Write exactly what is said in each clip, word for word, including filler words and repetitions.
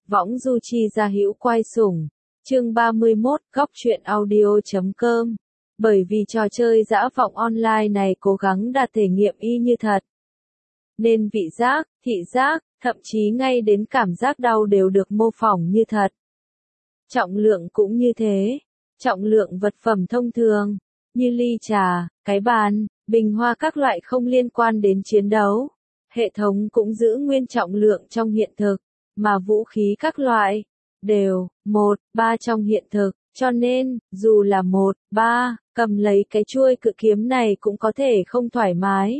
Võng du chi gia hữu quay sủng. Chương ba mươi mốt, góc truyện audio chấm com. Bởi vì trò chơi dã vọng online này cố gắng đạt thể nghiệm y như thật. Nên vị giác, thị giác, thậm chí ngay đến cảm giác đau đều được mô phỏng như thật. Trọng lượng cũng như thế. Trọng lượng vật phẩm thông thường, như ly trà, cái bàn, bình hoa các loại không liên quan đến chiến đấu. Hệ thống cũng giữ nguyên trọng lượng trong hiện thực, mà vũ khí các loại, đều, một, ba trong hiện thực, cho nên, dù là một, ba, cầm lấy cái chuôi cự kiếm này cũng có thể không thoải mái.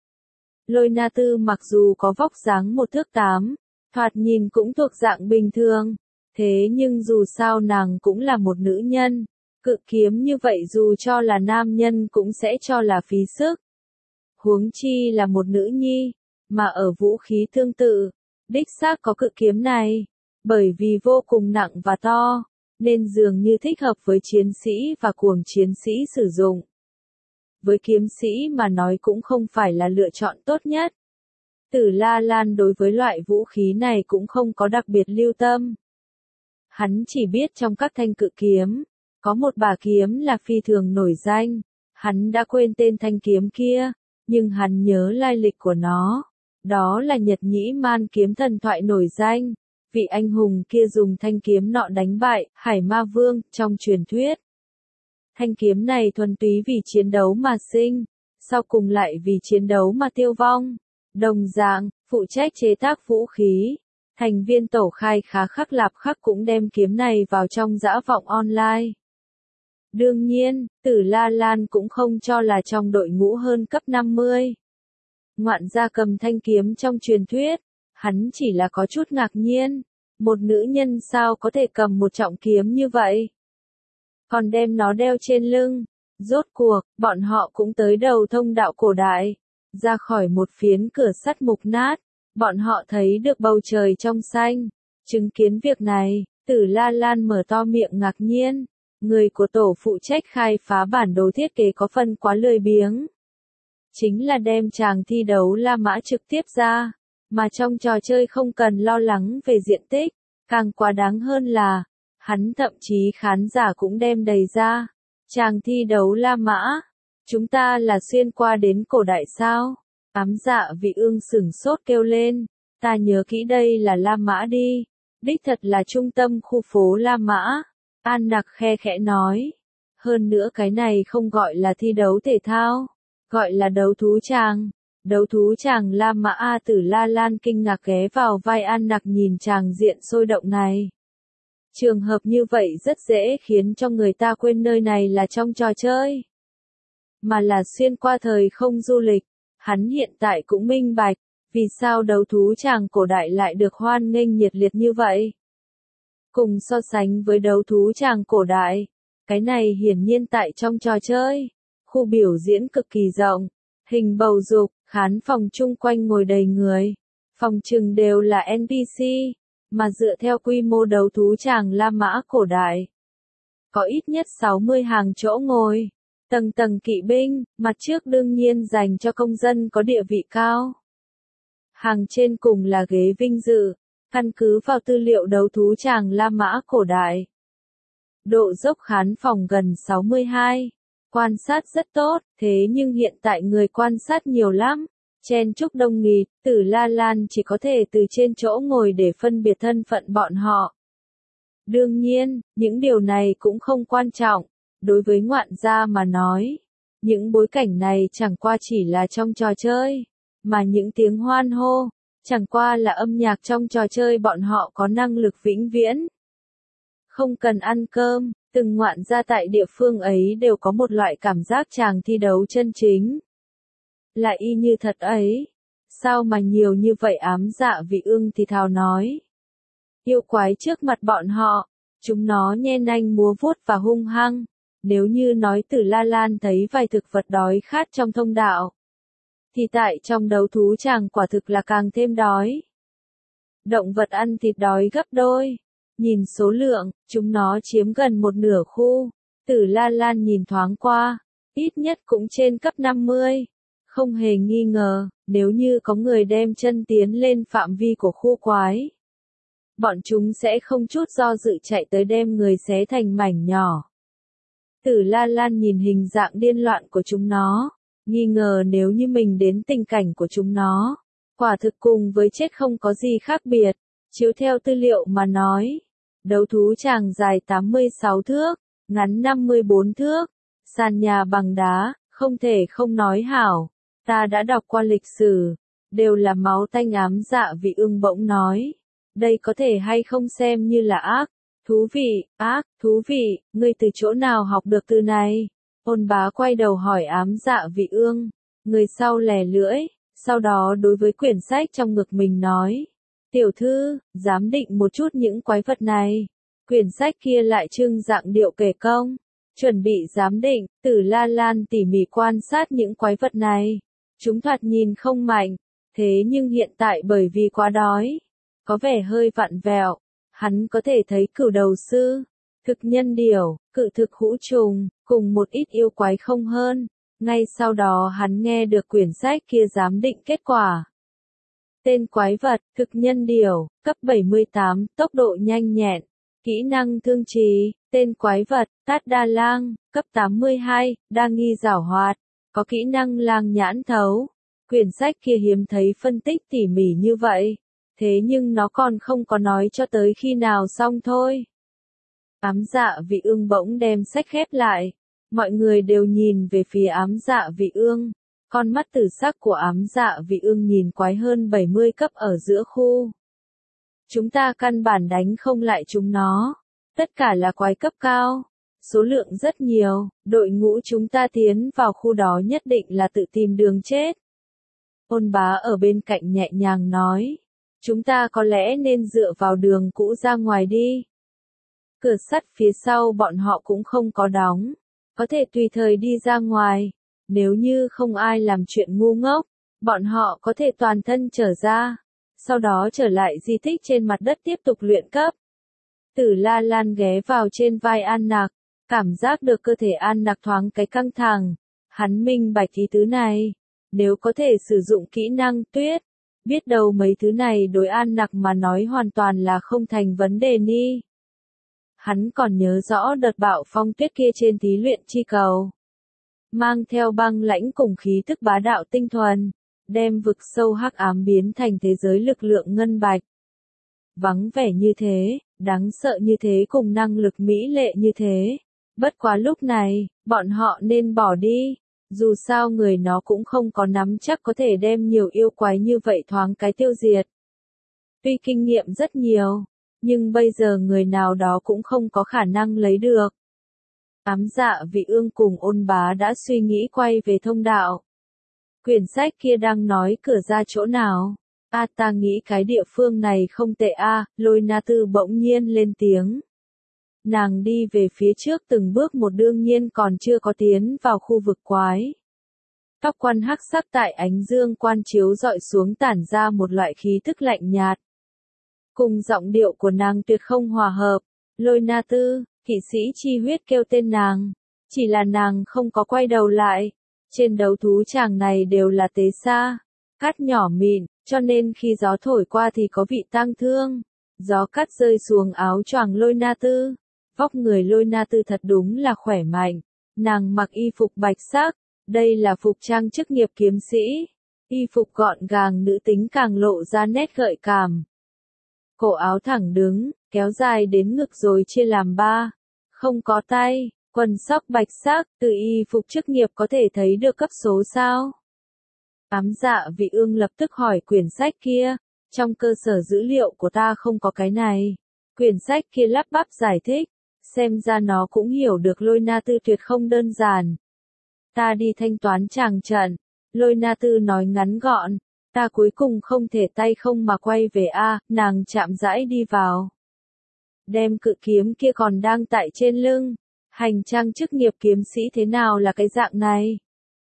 Lôi Na Tư mặc dù có vóc dáng một thước tám, thoạt nhìn cũng thuộc dạng bình thường, thế nhưng dù sao nàng cũng là một nữ nhân, cự kiếm như vậy dù cho là nam nhân cũng sẽ cho là phí sức. Huống chi là một nữ nhi, mà ở vũ khí tương tự, đích xác có cự kiếm này, bởi vì vô cùng nặng và to, nên dường như thích hợp với chiến sĩ và cuồng chiến sĩ sử dụng. Với kiếm sĩ mà nói cũng không phải là lựa chọn tốt nhất. Tử La Lan đối với loại vũ khí này cũng không có đặc biệt lưu tâm. Hắn chỉ biết trong các thanh cự kiếm, có một bả kiếm là phi thường nổi danh, hắn đã quên tên thanh kiếm kia, nhưng hắn nhớ lai lịch của nó. Đó là Nhật Nhĩ Man kiếm thần thoại nổi danh, vị anh hùng kia dùng thanh kiếm nọ đánh bại Hải Ma Vương trong truyền thuyết. Thanh kiếm này thuần túy vì chiến đấu mà sinh, sau cùng lại vì chiến đấu mà tiêu vong. Đồng dạng, phụ trách chế tác vũ khí, thành viên tổ khai khá khắc lạp khắc cũng đem kiếm này vào trong dã vọng online. Đương nhiên, Tử La Lan cũng không cho là trong đội ngũ hơn cấp năm mươi. Ngoạn gia cầm thanh kiếm trong truyền thuyết, hắn chỉ là có chút ngạc nhiên, một nữ nhân sao có thể cầm một trọng kiếm như vậy? Còn đem nó đeo trên lưng, rốt cuộc, bọn họ cũng tới đầu thông đạo cổ đại, ra khỏi một phiến cửa sắt mục nát, bọn họ thấy được bầu trời trong xanh, chứng kiến việc này, Tử La Lan mở to miệng ngạc nhiên, người của tổ phụ trách khai phá bản đồ thiết kế có phần quá lười biếng. Chính là đem chàng thi đấu La Mã trực tiếp ra, mà trong trò chơi không cần lo lắng về diện tích, càng quá đáng hơn là, hắn thậm chí khán giả cũng đem đầy ra. Chàng thi đấu La Mã, chúng ta là xuyên qua đến cổ đại sao? Ám Dạ Vị Ương sửng sốt kêu lên, ta nhớ kỹ đây là La Mã đi, đích thật là trung tâm khu phố La Mã. An Nặc khe khẽ nói, hơn nữa cái này không gọi là thi đấu thể thao, gọi là đấu thú tràng. Đấu thú tràng La Mã. A Tử La Lan kinh ngạc ghé vào vai An Nặc nhìn tràng diện sôi động này. Trường hợp như vậy rất dễ khiến cho người ta quên nơi này là trong trò chơi, mà là xuyên qua thời không du lịch. Hắn hiện tại cũng minh bạch, vì sao đấu thú tràng cổ đại lại được hoan nghênh nhiệt liệt như vậy. Cùng so sánh với đấu thú tràng cổ đại, cái này hiển nhiên tại trong trò chơi, khu biểu diễn cực kỳ rộng, hình bầu dục, khán phòng chung quanh ngồi đầy người, phòng trừng đều là en pê xê, mà dựa theo quy mô đấu thú tràng La Mã cổ đại, có ít nhất sáu mươi hàng chỗ ngồi, tầng tầng kỵ binh, mặt trước đương nhiên dành cho công dân có địa vị cao. Hàng trên cùng là ghế vinh dự, căn cứ vào tư liệu đấu thú tràng La Mã cổ đại. Độ dốc khán phòng gần sáu mươi hai, quan sát rất tốt, thế nhưng hiện tại người quan sát nhiều lắm, chen chúc đông nghịt, Tử La Lan chỉ có thể từ trên chỗ ngồi để phân biệt thân phận bọn họ. Đương nhiên, những điều này cũng không quan trọng, đối với ngoạn gia mà nói, những bối cảnh này chẳng qua chỉ là trong trò chơi, mà những tiếng hoan hô, chẳng qua là âm nhạc trong trò chơi bọn họ có năng lực vĩnh viễn. Không cần ăn cơm, từng ngoạn gia tại địa phương ấy đều có một loại cảm giác chàng thi đấu chân chính. Là y như thật ấy. Sao mà nhiều như vậy? Ám Dạ Vị Ương thì thào nói. Yêu quái trước mặt bọn họ, chúng nó nhe nanh múa vuốt và hung hăng. Nếu như nói Tử La Lan thấy vài thực vật đói khát trong thông đạo, thì tại trong đấu thú tràng quả thực là càng thêm đói. Động vật ăn thịt đói gấp đôi. Nhìn số lượng, chúng nó chiếm gần một nửa khu. Tử La Lan nhìn thoáng qua, ít nhất cũng trên cấp năm mươi. Không hề nghi ngờ, nếu như có người đem chân tiến lên phạm vi của khu quái, bọn chúng sẽ không chút do dự chạy tới đem người xé thành mảnh nhỏ. Tử La Lan nhìn hình dạng điên loạn của chúng nó, nghi ngờ nếu như mình đến tình cảnh của chúng nó, quả thực cùng với chết không có gì khác biệt. Chiếu theo tư liệu mà nói, đấu thú tràng dài tám mươi sáu thước, ngắn năm mươi bốn thước, sàn nhà bằng đá, không thể không nói hảo. Ta đã đọc qua lịch sử, đều là máu tanh ám dạ vị ương bỗng nói. Đây có thể hay không xem như là ác, thú vị, ác, thú vị, ngươi từ chỗ nào học được từ này? Ôn bá quay đầu hỏi ám dạ vị ương, người sau lè lưỡi, sau đó đối với quyển sách trong ngực mình nói. Tiểu thư, giám định một chút những quái vật này. Quyển sách kia lại trưng dạng điệu kể công. Chuẩn bị giám định, Tử La Lan tỉ mỉ quan sát những quái vật này. Chúng thoạt nhìn không mạnh, thế nhưng hiện tại bởi vì quá đói, có vẻ hơi vặn vẹo. Hắn có thể thấy cửu đầu sư, thực nhân điểu, cự thực hũ trùng, cùng một ít yêu quái không hơn. Ngay sau đó hắn nghe được quyển sách kia giám định kết quả. Tên quái vật, thực nhân điểu, cấp bảy mươi tám, tốc độ nhanh nhẹn. Kỹ năng thương trì, tên quái vật, Tát Đa Lang, cấp tám mươi hai, đa nghi giảo hoạt, có kỹ năng lang nhãn thấu. Quyển sách kia hiếm thấy phân tích tỉ mỉ như vậy, thế nhưng nó còn không có nói cho tới khi nào xong thôi. Ám dạ vị ương bỗng đem sách khép lại, mọi người đều nhìn về phía ám dạ vị ương. Con mắt tử sắc của ám dạ vị ương nhìn quái hơn bảy mươi cấp ở giữa khu. Chúng ta căn bản đánh không lại chúng nó. Tất cả là quái cấp cao. Số lượng rất nhiều, đội ngũ chúng ta tiến vào khu đó nhất định là tự tìm đường chết. Ôn bá ở bên cạnh nhẹ nhàng nói. Chúng ta có lẽ nên dựa vào đường cũ ra ngoài đi. Cửa sắt phía sau bọn họ cũng không có đóng. Có thể tùy thời đi ra ngoài. Nếu như không ai làm chuyện ngu ngốc, bọn họ có thể toàn thân trở ra, sau đó trở lại di tích trên mặt đất tiếp tục luyện cấp. Tử La Lan ghé vào trên vai An Nặc, cảm giác được cơ thể An Nặc thoáng cái căng thẳng. Hắn minh bạch ý tứ này, nếu có thể sử dụng kỹ năng tuyết, biết đâu mấy thứ này đối An Nặc mà nói hoàn toàn là không thành vấn đề ni. Hắn còn nhớ rõ đợt bạo phong tuyết kia trên thí luyện chi cầu. Mang theo băng lãnh cùng khí tức bá đạo tinh thuần, đem vực sâu hắc ám biến thành thế giới lực lượng ngân bạch. Vắng vẻ như thế, đáng sợ như thế cùng năng lực mỹ lệ như thế. Bất quá lúc này, bọn họ nên bỏ đi. Dù sao người nó cũng không có nắm chắc có thể đem nhiều yêu quái như vậy thoáng cái tiêu diệt. Tuy kinh nghiệm rất nhiều, nhưng bây giờ người nào đó cũng không có khả năng lấy được. Ám dạ vị ương cùng ôn bá đã suy nghĩ quay về thông đạo. Quyển sách kia đang nói cửa ra chỗ nào? A à, ta nghĩ cái địa phương này không tệ a. À, Lôi Na Tư bỗng nhiên lên tiếng. Nàng đi về phía trước từng bước một đương nhiên còn chưa có tiến vào khu vực quái. Tóc quan hắc sắc tại ánh dương quan chiếu dọi xuống tản ra một loại khí tức lạnh nhạt. Cùng giọng điệu của nàng tuyệt không hòa hợp. Lôi Na Tư, kỵ sĩ chi huyết kêu tên nàng. Chỉ là nàng không có quay đầu lại. Trên đấu thú tràng này đều là tế sa, cát nhỏ mịn, cho nên khi gió thổi qua thì có vị tang thương. Gió cát rơi xuống áo choàng Lôi Na Tư. Vóc người Lôi Na Tư thật đúng là khỏe mạnh. Nàng mặc y phục bạch sắc. Đây là phục trang chức nghiệp kiếm sĩ. Y phục gọn gàng nữ tính càng lộ ra nét gợi cảm. Cổ áo thẳng đứng, kéo dài đến ngực rồi chia làm ba. Không có tay, quần sóc bạch sắc, từ y phục chức nghiệp có thể thấy được cấp số sao? Ám dạ vị ương lập tức hỏi quyển sách kia. Trong cơ sở dữ liệu của ta không có cái này. Quyển sách kia lắp bắp giải thích. Xem ra nó cũng hiểu được Lôi Na Tư tuyệt không đơn giản. Ta đi thanh toán tràng trận. Lôi Na Tư nói ngắn gọn. Ta cuối cùng không thể tay không mà quay về a. Nàng chạm rãi đi vào. Đem cự kiếm kia còn đang tại trên lưng. Hành trang chức nghiệp kiếm sĩ thế nào là cái dạng này?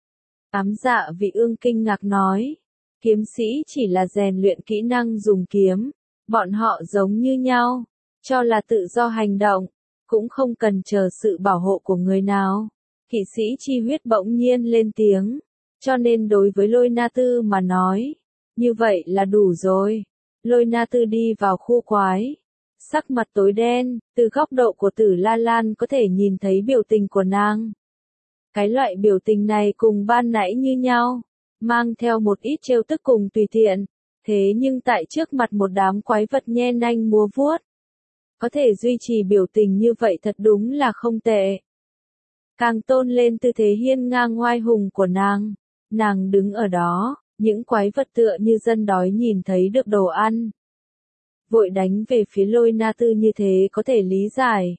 Ám dạ vị ương kinh ngạc nói. Kiếm sĩ chỉ là rèn luyện kỹ năng dùng kiếm. Bọn họ giống như nhau. Cho là tự do hành động. Cũng không cần chờ sự bảo hộ của người nào. Kỵ sĩ chi huyết bỗng nhiên lên tiếng. Cho nên đối với Lôi Na Tư mà nói. Như vậy là đủ rồi. Lôi Na Tư đi vào khu quái. sắc mặt tối đen, từ góc độ của Tử La Lan có thể nhìn thấy biểu tình của nàng. Cái loại biểu tình này cùng ban nãy như nhau, mang theo một ít trêu tức cùng tùy tiện, thế nhưng tại trước mặt một đám quái vật nhe nanh múa vuốt, có thể duy trì biểu tình như vậy thật đúng là không tệ. Càng tôn lên tư thế hiên ngang oai hùng của nàng, nàng đứng ở đó, những quái vật tựa như dân đói nhìn thấy được đồ ăn. Vội đánh về phía Lôi Na Tư như thế có thể lý giải.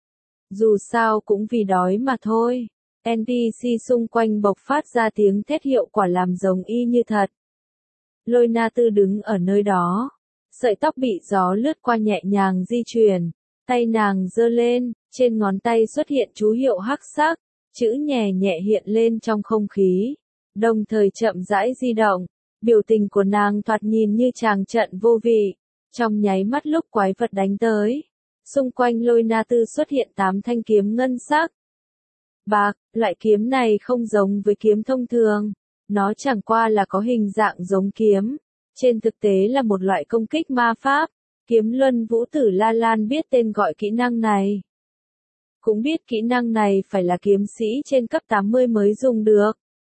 Dù sao cũng vì đói mà thôi. en pê xê xung quanh bộc phát ra tiếng thét hiệu quả làm giống y như thật. Lôi Na Tư đứng ở nơi đó. Sợi tóc bị gió lướt qua nhẹ nhàng di chuyển. Tay nàng giơ lên, trên ngón tay xuất hiện chú hiệu hắc sắc. Chữ nhẹ nhẹ hiện lên trong không khí. Đồng thời chậm rãi di động. Biểu tình của nàng thoạt nhìn như tràng trận vô vị. Trong nháy mắt lúc quái vật đánh tới. Xung quanh Lôi Na Tư xuất hiện tám thanh kiếm ngân sắc. Bạc, loại kiếm này không giống với kiếm thông thường. Nó chẳng qua là có hình dạng giống kiếm. Trên thực tế là một loại công kích ma pháp. Kiếm Luân Vũ Tử La Lan biết tên gọi kỹ năng này. Cũng biết kỹ năng này phải là kiếm sĩ trên cấp tám mươi mới dùng được.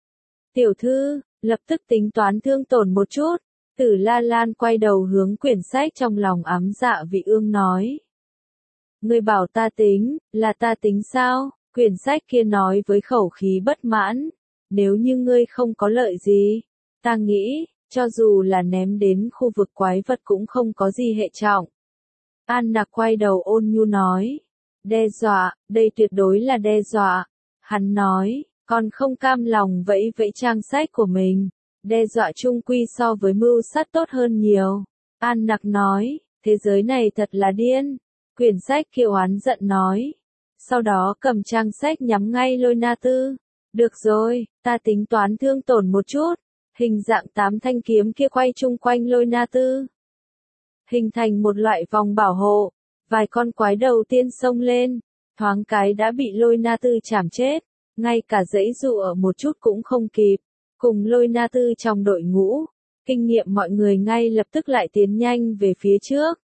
Tiểu thư, lập tức tính toán thương tổn một chút. Tử La Lan quay đầu hướng quyển sách trong lòng ám dạ vị ương nói. Ngươi bảo ta tính, là ta tính sao? Quyển sách kia nói với khẩu khí bất mãn. Nếu như ngươi không có lợi gì, ta nghĩ, cho dù là ném đến khu vực quái vật cũng không có gì hệ trọng. An Nặc quay đầu ôn nhu nói. Đe dọa, đây tuyệt đối là đe dọa. Hắn nói, còn không cam lòng vẫy vẫy trang sách của mình. Đe dọa chung quy so với mưu sát tốt hơn nhiều. An Nặc nói, thế giới này thật là điên. Quyển sách kia oán giận nói. Sau đó cầm trang sách nhắm ngay Lôi Na Tư. Được rồi, ta tính toán thương tổn một chút. Hình dạng tám thanh kiếm kia quay chung quanh Lôi Na Tư. Hình thành một loại vòng bảo hộ. Vài con quái đầu tiên xông lên. Thoáng cái đã bị Lôi Na Tư chảm chết. Ngay cả giãy giụa một chút cũng không kịp. Cùng Lôi Na Tư trong đội ngũ. Kinh nghiệm mọi người ngay lập tức lại tiến nhanh về phía trước.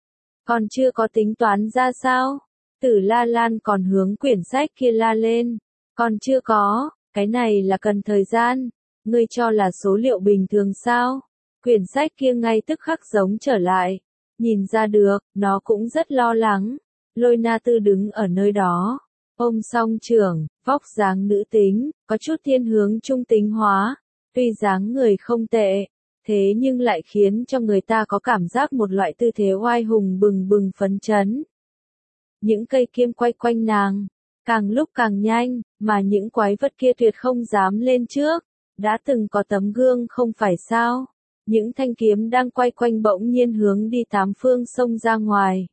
Còn chưa có tính toán ra sao? Tử La Lan còn hướng quyển sách kia la lên. Còn chưa có, cái này là cần thời gian. Ngươi cho là số liệu bình thường sao? Quyển sách kia ngay tức khắc giống trở lại. Nhìn ra được, nó cũng rất lo lắng. Lôi Na Tư đứng ở nơi đó. Ôm song trưởng, vóc dáng nữ tính, có chút thiên hướng trung tính hóa. Tuy dáng người không tệ, thế nhưng lại khiến cho người ta có cảm giác một loại tư thế oai hùng bừng bừng phấn chấn. Những cây kiếm quay quanh nàng, càng lúc càng nhanh, mà những quái vật kia tuyệt không dám lên trước. Đã từng có tấm gương không phải sao? Những thanh kiếm đang quay quanh bỗng nhiên hướng đi tám phương xông ra ngoài.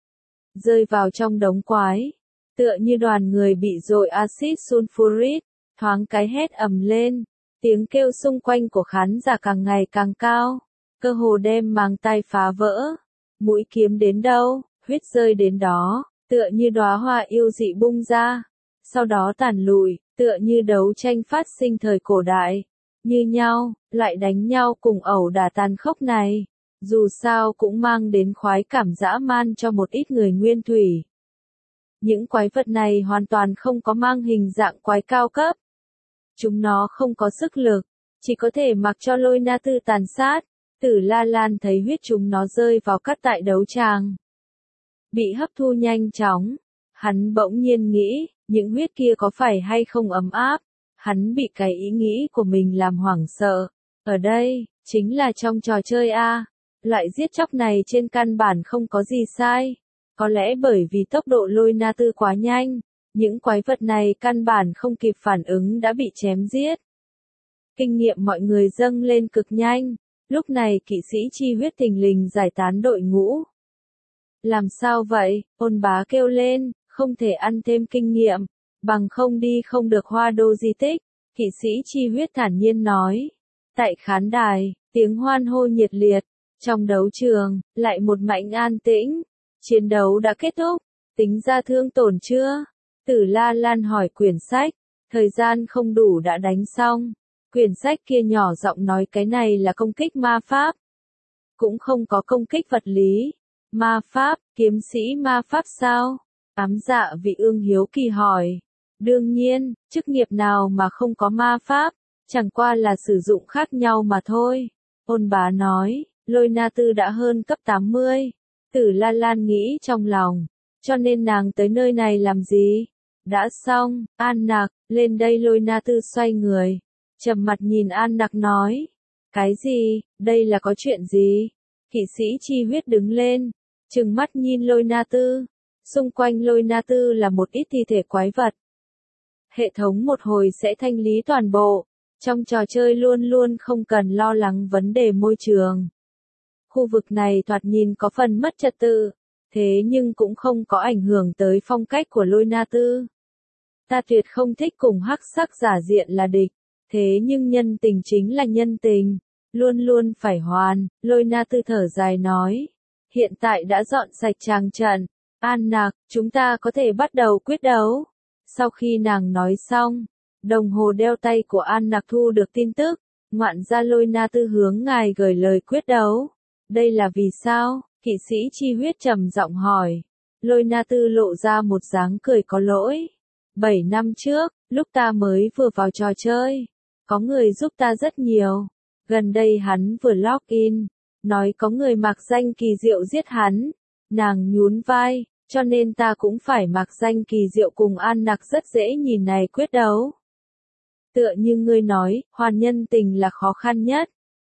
Rơi vào trong đống quái. Tựa như đoàn người bị dội axit sulfuric, thoáng cái hét ầm lên. Tiếng kêu xung quanh của khán giả càng ngày càng cao. Cơ hồ đem màng tai phá vỡ. Mũi kiếm đến đâu, huyết rơi đến đó. Tựa như đóa hoa yêu dị bung ra. Sau đó tàn lùi, tựa như đấu tranh phát sinh thời cổ đại. Như nhau, lại đánh nhau cùng ẩu đả tàn khốc này. Dù sao cũng mang đến khoái cảm dã man cho một ít người nguyên thủy. Những quái vật này hoàn toàn không có mang hình dạng quái cao cấp. Chúng nó không có sức lực, chỉ có thể mặc cho Lôi Na Tư tàn sát. Tử La Lan thấy huyết chúng nó rơi vào cát tại đấu tràng. Bị hấp thu nhanh chóng. Hắn bỗng nhiên nghĩ, những huyết kia có phải hay không ấm áp. Hắn bị cái ý nghĩ của mình làm hoảng sợ. Ở đây, chính là trong trò chơi A. Loại giết chóc này trên căn bản không có gì sai. Có lẽ bởi vì tốc độ Lôi Na Tư quá nhanh. Những quái vật này căn bản không kịp phản ứng đã bị chém giết. Kinh nghiệm mọi người dâng lên cực nhanh. Lúc này kỵ sĩ chi huyết thình lình giải tán đội ngũ. Làm sao vậy? Ôn bá kêu lên, không thể ăn thêm kinh nghiệm. Bằng không đi không được Hoa Đô di tích. Kỵ sĩ chi huyết thản nhiên nói. Tại khán đài, tiếng hoan hô nhiệt liệt. Trong đấu trường, lại một mảnh an tĩnh. Chiến đấu đã kết thúc. Tính ra thương tổn chưa? Tử La Lan hỏi quyển sách. Thời gian không đủ đã đánh xong. Quyển sách kia nhỏ giọng nói cái này là công kích ma pháp. Cũng không có công kích vật lý. Ma pháp, Kiếm sĩ ma pháp sao? Ám Dạ Vị Ương hiếu kỳ hỏi. Đương nhiên, chức nghiệp nào mà không có ma pháp, chẳng qua là sử dụng khác nhau mà thôi. Ôn Bá nói, Lôi Na Tư đã hơn cấp tám mươi. Tử La Lan nghĩ trong lòng, cho nên nàng tới nơi này làm gì? Đã xong, An Nặc, lên đây. Lôi Na Tư xoay người, trầm mặt nhìn An Nặc nói. Cái gì, đây là có chuyện gì? Kỵ sĩ chi huyết đứng lên, trừng mắt nhìn Lôi Na Tư. Xung quanh Lôi Na Tư là một ít thi thể quái vật. Hệ thống một hồi sẽ thanh lý toàn bộ. Trong trò chơi luôn luôn không cần lo lắng vấn đề môi trường. Khu vực này thoạt nhìn có phần mất trật tự, thế nhưng cũng không có ảnh hưởng tới phong cách của Lôi Na Tư. Ta tuyệt không thích cùng hắc sắc giả diện là địch, thế nhưng nhân tình chính là nhân tình, luôn luôn phải hoàn. Lôi Na Tư thở dài nói, hiện tại đã dọn sạch tràng trận, An Nặc, chúng ta có thể bắt đầu quyết đấu. Sau khi nàng nói xong, đồng hồ đeo tay của An Nặc thu được tin tức, ngoạn gia Lôi Na Tư hướng ngài gửi lời quyết đấu. Đây là vì sao? Kỵ sĩ chi huyết trầm giọng hỏi. Lôi Na Tư lộ ra một dáng cười có lỗi. Bảy năm trước, lúc ta mới vừa vào trò chơi, có người giúp ta rất nhiều. Gần đây hắn vừa log in, nói có người mặc danh kỳ diệu giết hắn. Nàng nhún vai, cho nên ta cũng phải mặc danh kỳ diệu cùng An Nặc rất dễ nhìn này quyết đấu. Tựa như ngươi nói, hoàn nhân tình là khó khăn nhất.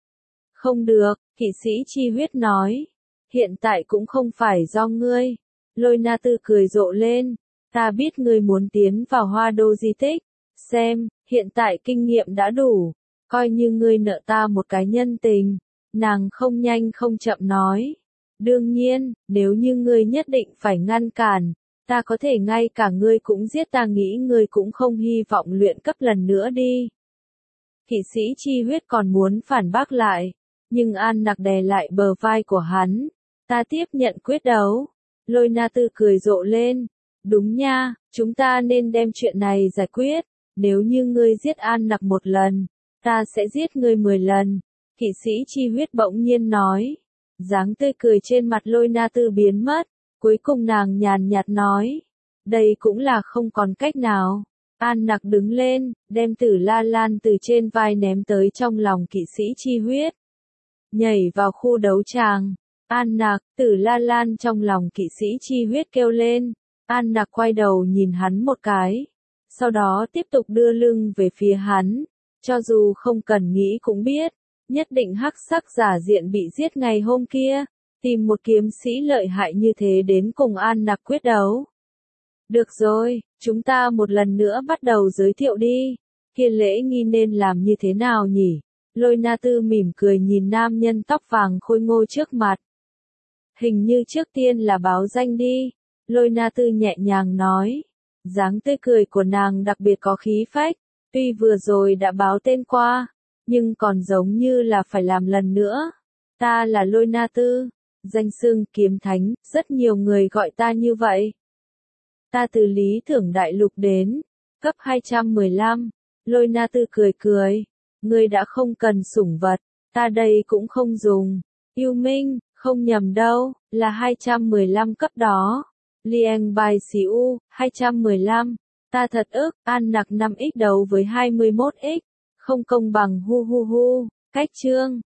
Không được, kỵ sĩ chi huyết nói. Hiện tại cũng không phải do ngươi. Lôi Na Tư cười rộ lên. Ta biết ngươi muốn tiến vào Hoa Đô di tích. Xem, hiện tại kinh nghiệm đã đủ. Coi như ngươi nợ ta một cái nhân tình. Nàng không nhanh không chậm nói. Đương nhiên, nếu như ngươi nhất định phải ngăn cản, ta có thể ngay cả ngươi cũng giết. Ta nghĩ ngươi cũng không hy vọng luyện cấp lần nữa đi. Kỵ sĩ chi huyết còn muốn phản bác lại, nhưng An Nặc đè lại bờ vai của hắn. Ta tiếp nhận quyết đấu. Lôi Na Tư cười rộ lên. Đúng nha, chúng ta nên đem chuyện này giải quyết. Nếu như ngươi giết An Nặc một lần, ta sẽ giết ngươi mười lần. Kỵ sĩ chi huyết bỗng nhiên nói. Dáng tươi cười trên mặt Lôi Na Tư biến mất. Cuối cùng nàng nhàn nhạt nói. Đây cũng là không còn cách nào. An Nặc đứng lên, đem Tử La Lan từ trên vai ném tới trong lòng kỵ sĩ chi huyết. Nhảy vào khu đấu tràng. An Nặc, Tử La Lan trong lòng kỵ sĩ chi huyết kêu lên. An Nặc quay đầu nhìn hắn một cái. Sau đó tiếp tục đưa lưng về phía hắn. Cho dù không cần nghĩ cũng biết. Nhất định hắc sắc giả diện bị giết ngày hôm kia. Tìm một kiếm sĩ lợi hại như thế đến cùng An Nặc quyết đấu. Được rồi, chúng ta một lần nữa bắt đầu giới thiệu đi. Kia lễ nghi nên làm như thế nào nhỉ? Lôi Na Tư mỉm cười nhìn nam nhân tóc vàng khôi ngô trước mặt. Hình như trước tiên là báo danh đi. Lôi Na Tư nhẹ nhàng nói. Dáng tươi cười của nàng đặc biệt có khí phách. Tuy vừa rồi đã báo tên qua, nhưng còn giống như là phải làm lần nữa. Ta là Lôi Na Tư. Danh xưng kiếm thánh, rất nhiều người gọi ta như vậy. Ta từ Lý Thưởng Đại Lục đến. Cấp hai trăm mười lăm. Lôi Na Tư cười cười. Ngươi đã không cần sủng vật. Ta đây cũng không dùng. Yêu Minh, không nhầm đâu, là hai trăm mười lăm cấp đó. Liang Bai Siu, hai trăm mười lăm. Ta thật ức, An Nặc năm x đấu với hai mươi mốt x. Không công bằng hu hu hu. Cách chương.